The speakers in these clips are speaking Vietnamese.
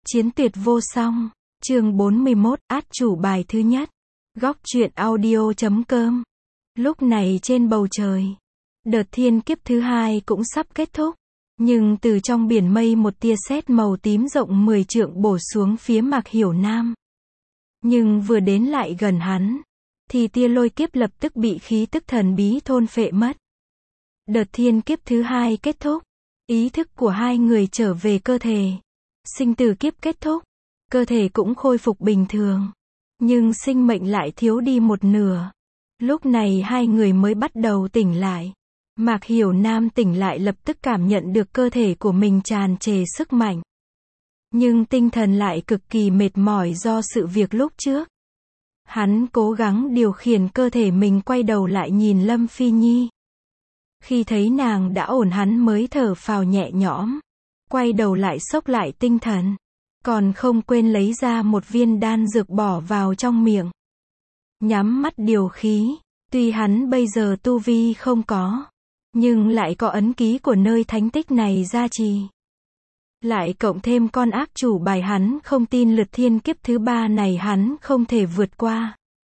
Chiến tuyệt vô song. Chương 41, át chủ bài thứ nhất. Góc truyện audio.com. Lúc này trên bầu trời, đợt thiên kiếp thứ hai cũng sắp kết thúc. Nhưng từ trong biển mây một tia sét màu tím rộng 10 trượng bổ xuống phía Mạc Hiểu Nam. Nhưng vừa đến lại gần hắn, thì tia lôi kiếp lập tức bị khí tức thần bí thôn phệ mất. Đợt thiên kiếp thứ hai kết thúc, ý thức của hai người trở về cơ thể. Sinh tử kiếp kết thúc, cơ thể cũng khôi phục bình thường. Nhưng sinh mệnh lại thiếu đi một nửa. Lúc này hai người mới bắt đầu tỉnh lại. Mạc Hiểu Nam tỉnh lại lập tức cảm nhận được cơ thể của mình tràn trề sức mạnh. Nhưng tinh thần lại cực kỳ mệt mỏi do sự việc lúc trước. Hắn cố gắng điều khiển cơ thể mình quay đầu lại nhìn Lâm Phi Nhi. Khi thấy nàng đã ổn hắn mới thở phào nhẹ nhõm. Quay đầu lại xốc lại tinh thần. Còn không quên lấy ra một viên đan dược bỏ vào trong miệng. Nhắm mắt điều khí. Tuy hắn bây giờ tu vi không có, nhưng lại có ấn ký của nơi thánh tích này gia trì. Lại cộng thêm con ác chủ bài hắn không tin lượt thiên kiếp thứ ba này hắn không thể vượt qua.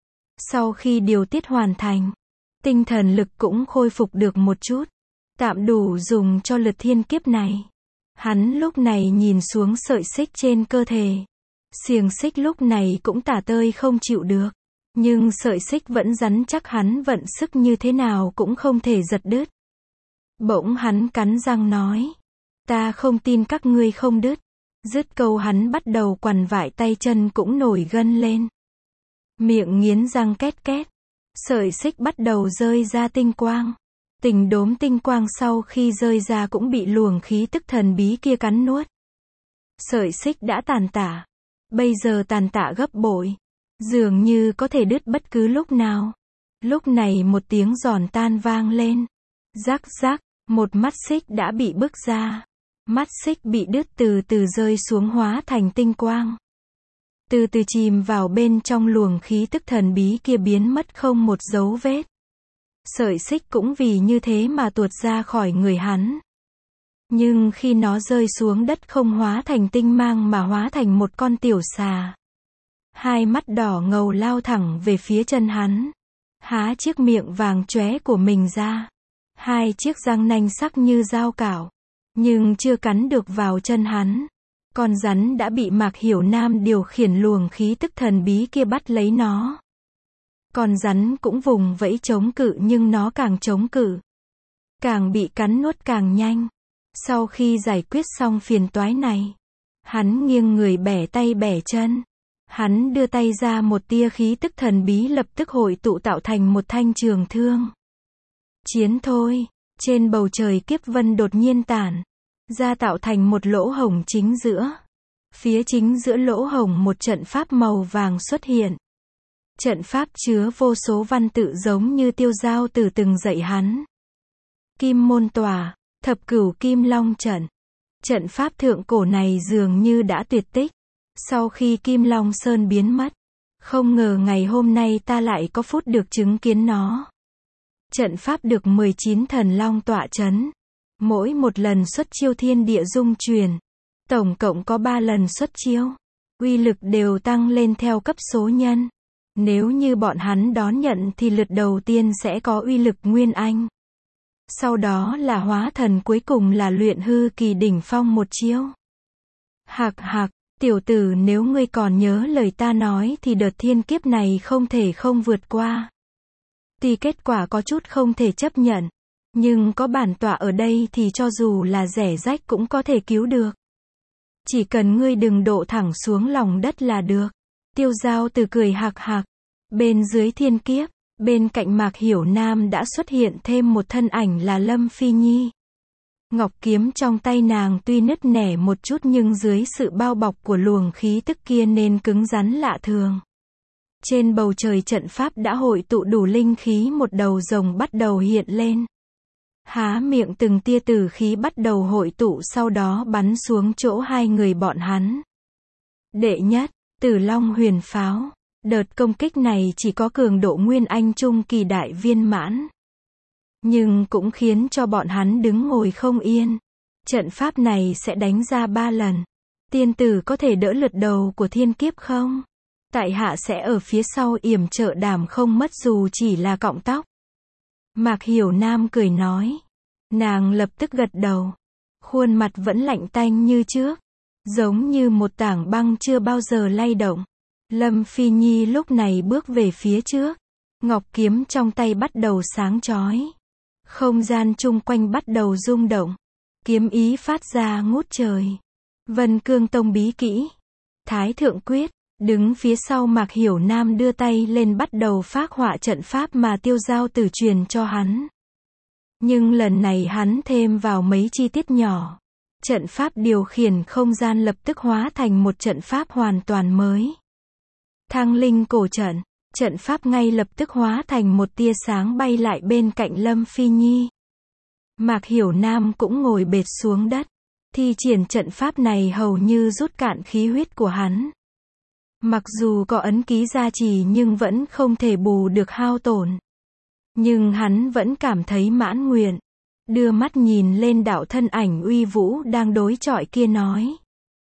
Sau khi điều tiết hoàn thành, tinh thần lực cũng khôi phục được một chút. Tạm đủ dùng cho lượt thiên kiếp này. Hắn lúc này nhìn xuống sợi xích trên cơ thể. Xiềng xích lúc này cũng tả tơi không chịu được. Nhưng sợi xích vẫn rắn chắc, hắn vận sức như thế nào cũng không thể giật đứt. Bỗng hắn cắn răng nói. Ta không tin các ngươi không đứt. Dứt câu hắn bắt đầu quằn vại, tay chân cũng nổi gân lên. Miệng nghiến răng két két. Sợi xích bắt đầu rơi ra tinh quang. Tình đốm tinh quang sau khi rơi ra cũng bị luồng khí tức thần bí kia cắn nuốt. Sợi xích đã tàn tạ. Bây giờ tàn tạ gấp bội. Dường như có thể đứt bất cứ lúc nào. Lúc này một tiếng giòn tan vang lên. Rắc rắc, một mắt xích đã bị bứt ra. Mắt xích bị đứt từ từ rơi xuống hóa thành tinh quang. Từ từ chìm vào bên trong luồng khí tức thần bí kia biến mất không một dấu vết. Sợi xích cũng vì như thế mà tuột ra khỏi người hắn. Nhưng khi nó rơi xuống đất không hóa thành tinh mang mà hóa thành một con tiểu xà. Hai mắt đỏ ngầu lao thẳng về phía chân hắn. Há chiếc miệng vàng chóe của mình ra. Hai chiếc răng nanh sắc như dao cạo. Nhưng chưa cắn được vào chân hắn. Con rắn đã bị Mạc Hiểu Nam điều khiển luồng khí tức thần bí kia bắt lấy nó. Con rắn cũng vùng vẫy chống cự nhưng nó càng chống cự, càng bị cắn nuốt càng nhanh. Sau khi giải quyết xong phiền toái này, hắn nghiêng người bẻ tay bẻ chân. Hắn đưa tay ra, một tia khí tức thần bí lập tức hội tụ tạo thành một thanh trường thương. Chiến thôi. Trên bầu trời kiếp vân đột nhiên tản ra tạo thành một lỗ hổng chính giữa. Phía chính giữa lỗ hổng một trận pháp màu vàng xuất hiện. Trận pháp chứa vô số văn tự giống như tiêu giao từ từng dạy hắn. Kim môn tòa, thập cửu kim long trận. Trận pháp thượng cổ này dường như đã tuyệt tích. Sau khi Kim Long Sơn biến mất, không ngờ ngày hôm nay ta lại có phút được chứng kiến nó. Trận pháp được 19 thần long tọa chấn. Mỗi một lần xuất chiêu thiên địa dung truyền. Tổng cộng có 3 lần xuất chiêu. Uy lực đều tăng lên theo cấp số nhân. Nếu như bọn hắn đón nhận thì lượt đầu tiên sẽ có uy lực nguyên anh. Sau đó là hóa thần, cuối cùng là luyện hư kỳ đỉnh phong một chiêu. Hạc hạc, tiểu tử, nếu ngươi còn nhớ lời ta nói thì đợt thiên kiếp này không thể không vượt qua. Tuy kết quả có chút không thể chấp nhận, nhưng có bản tọa ở đây thì cho dù là rẻ rách cũng có thể cứu được. Chỉ cần ngươi đừng độ thẳng xuống lòng đất là được. Tiêu Giao Từ cười hạc hạc. Bên dưới thiên kiếp, bên cạnh Mạc Hiểu Nam đã xuất hiện thêm một thân ảnh là Lâm Phi Nhi. Ngọc kiếm trong tay nàng tuy nứt nẻ một chút nhưng dưới sự bao bọc của luồng khí tức kia nên cứng rắn lạ thường. Trên bầu trời trận pháp đã hội tụ đủ linh khí, một đầu rồng bắt đầu hiện lên. Há miệng từng tia tử khí bắt đầu hội tụ, sau đó bắn xuống chỗ hai người bọn hắn. Đệ nhất, Tử Long Huyền Pháo. Đợt công kích này chỉ có cường độ nguyên anh trung kỳ đại viên mãn. Nhưng cũng khiến cho bọn hắn đứng ngồi không yên. Trận pháp này sẽ đánh ra 3 lần. Tiên tử có thể đỡ lượt đầu của thiên kiếp không? Tại hạ sẽ ở phía sau yểm trợ đảm không mất dù chỉ là cọng tóc. Mạc Hiểu Nam cười nói. Nàng lập tức gật đầu. Khuôn mặt vẫn lạnh tanh như trước. Giống như một tảng băng chưa bao giờ lay động. Lâm Phi Nhi lúc này bước về phía trước. Ngọc kiếm trong tay bắt đầu sáng chói. Không gian chung quanh bắt đầu rung động. Kiếm ý phát ra ngút trời. Vân Cương Tông bí kỹ. Thái Thượng Quyết. Đứng phía sau Mạc Hiểu Nam đưa tay lên bắt đầu phác họa trận pháp mà Tiêu Giao Tử truyền cho hắn. Nhưng lần này hắn thêm vào mấy chi tiết nhỏ. Trận pháp điều khiển không gian lập tức hóa thành một trận pháp hoàn toàn mới. Thăng linh cổ trận. Trận pháp ngay lập tức hóa thành một tia sáng bay lại bên cạnh Lâm Phi Nhi. Mạc Hiểu Nam cũng ngồi bệt xuống đất. Thi triển trận pháp này hầu như rút cạn khí huyết của hắn. Mặc dù có ấn ký gia trì nhưng vẫn không thể bù được hao tổn. Nhưng hắn vẫn cảm thấy mãn nguyện. Đưa mắt nhìn lên đạo thân ảnh uy vũ đang đối chọi kia nói.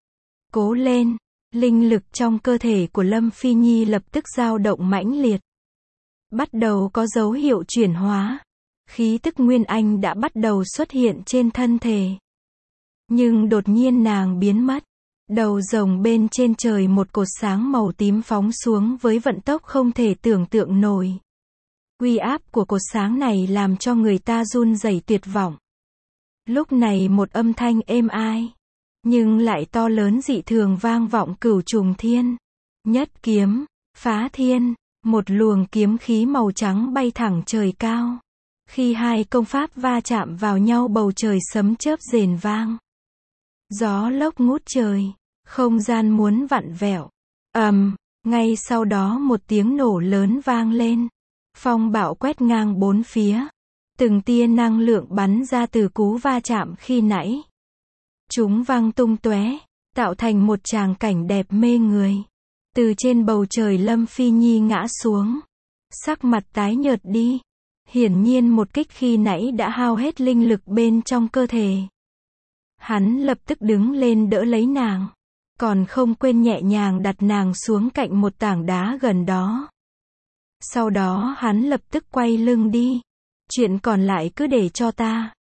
Cố lên. Linh lực trong cơ thể của Lâm Phi Nhi lập tức dao động mãnh liệt. Bắt đầu có dấu hiệu chuyển hóa. Khí tức Nguyên Anh đã bắt đầu xuất hiện trên thân thể. Nhưng đột nhiên nàng biến mất. Đầu rồng bên trên trời một cột sáng màu tím phóng xuống với vận tốc không thể tưởng tượng nổi. Uy áp của cột sáng này làm cho người ta run rẩy tuyệt vọng. Lúc này một âm thanh êm ai, nhưng lại to lớn dị thường vang vọng cửu trùng thiên. Nhất kiếm, phá thiên, một luồng kiếm khí màu trắng bay thẳng trời cao. Khi hai công pháp va chạm vào nhau bầu trời sấm chớp rền vang. Gió lốc ngút trời, không gian muốn vặn vẹo. Ngay sau đó một tiếng nổ lớn vang lên. Phong bạo quét ngang bốn phía. Từng tia năng lượng bắn ra từ cú va chạm khi nãy. Chúng văng tung tóe, tạo thành một tràng cảnh đẹp mê người. Từ trên bầu trời Lâm Phi Nhi ngã xuống. Sắc mặt tái nhợt đi. Hiển nhiên một kích khi nãy đã hao hết linh lực bên trong cơ thể. Hắn lập tức đứng lên đỡ lấy nàng. Còn không quên nhẹ nhàng đặt nàng xuống cạnh một tảng đá gần đó. Sau đó hắn lập tức quay lưng đi. Chuyện còn lại cứ để cho ta.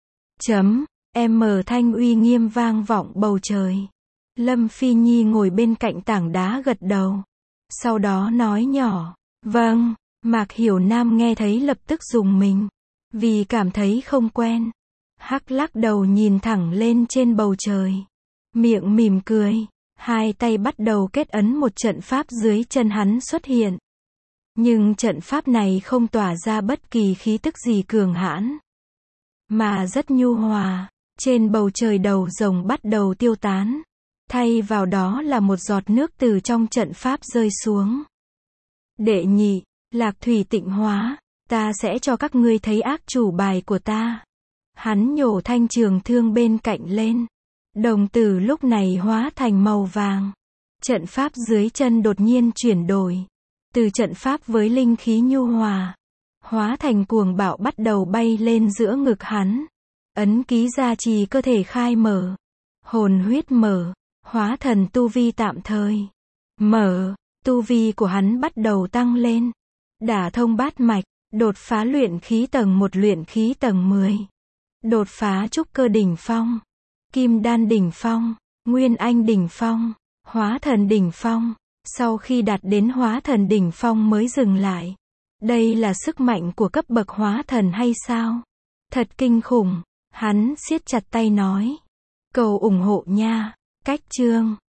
Thanh uy nghiêm vang vọng bầu trời. Lâm Phi Nhi ngồi bên cạnh tảng đá gật đầu. Sau đó nói nhỏ. Vâng. Mạc Hiểu Nam nghe thấy lập tức rùng mình. Vì cảm thấy không quen. Hắc lắc đầu nhìn thẳng lên trên bầu trời. Miệng mỉm cười. Hai tay bắt đầu kết ấn một trận pháp dưới chân hắn xuất hiện. Nhưng trận pháp này không tỏa ra bất kỳ khí tức gì cường hãn. Mà rất nhu hòa. Trên bầu trời đầu rồng bắt đầu tiêu tán. Thay vào đó là một giọt nước từ trong trận pháp rơi xuống. Đệ nhị, Lạc Thủy tịnh hóa. Ta sẽ cho các ngươi thấy ác chủ bài của ta. Hắn nhổ thanh trường thương bên cạnh lên. Đồng tử lúc này hóa thành màu vàng. Trận pháp dưới chân đột nhiên chuyển đổi. Từ trận pháp với linh khí nhu hòa, hóa thành cuồng bạo bắt đầu bay lên giữa ngực hắn. Ấn ký gia trì cơ thể khai mở. Hồn huyết mở. Hóa thần tu vi tạm thời. Mở. Tu vi của hắn bắt đầu tăng lên. Đả thông bát mạch. Đột phá luyện khí tầng 1 luyện khí tầng 10. Đột phá trúc cơ đỉnh phong. Kim đan đỉnh phong. Nguyên anh đỉnh phong. Hóa thần đỉnh phong. Sau khi đạt đến hóa thần đỉnh phong mới dừng lại. Đây là sức mạnh của cấp bậc hóa thần hay sao? Thật kinh khủng. Hắn siết chặt tay nói. Cầu ủng hộ nha. Cách chương